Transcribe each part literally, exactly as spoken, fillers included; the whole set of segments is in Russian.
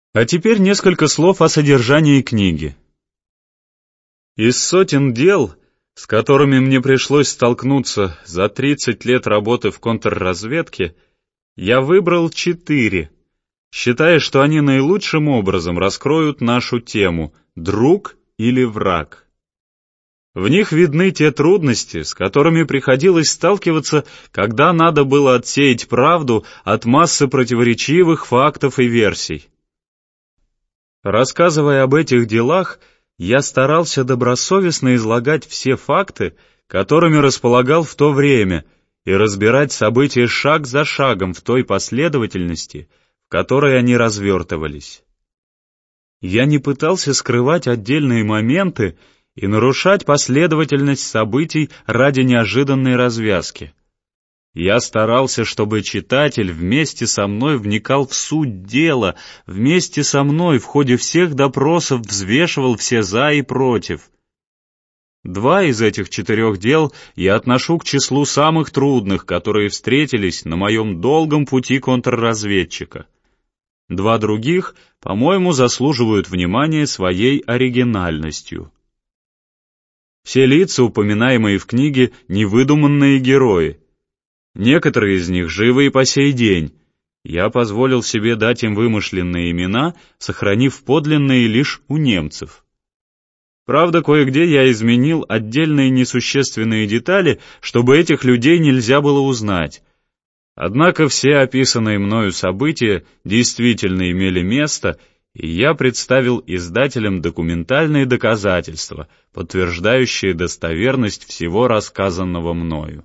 А теперь несколько слов о содержании книги. Из сотен дел, с которыми мне пришлось столкнуться за тридцать лет работы в контрразведке, я выбрал четыре, считая, что они наилучшим образом раскроют нашу тему «друг или враг». В них видны те трудности, с которыми приходилось сталкиваться, когда надо было отсеять правду от массы противоречивых фактов и версий. Рассказывая об этих делах, я старался добросовестно излагать все факты, которыми располагал в то время, и разбирать события шаг за шагом в той последовательности, в которой они развертывались. Я не пытался скрывать отдельные моменты и нарушать последовательность событий ради неожиданной развязки. Я старался, чтобы читатель вместе со мной вникал в суть дела, вместе со мной в ходе всех допросов взвешивал все «за» и «против». Два из этих четырех дел я отношу к числу самых трудных, которые встретились на моем долгом пути контрразведчика. Два других, по-моему, заслуживают внимания своей оригинальностью. Все лица, упоминаемые в книге, невыдуманные герои. Некоторые из них живы и по сей день. Я позволил себе дать им вымышленные имена, сохранив подлинные лишь у немцев. Правда, кое-где я изменил отдельные несущественные детали, чтобы этих людей нельзя было узнать. Однако все описанные мною события действительно имели место, и я представил издателям документальные доказательства, подтверждающие достоверность всего рассказанного мною.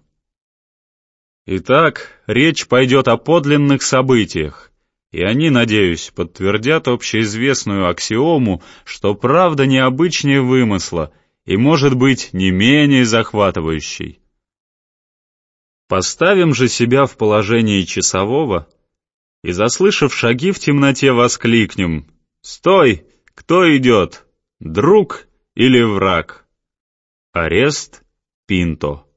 Итак, речь пойдет о подлинных событиях, и они, надеюсь, подтвердят общеизвестную аксиому, что правда необычнее вымысла и может быть не менее захватывающей. Поставим же себя в положении часового и, заслышав шаги в темноте, воскликнем: «Стой! Кто идет? Друг или враг?» Арест Пинто.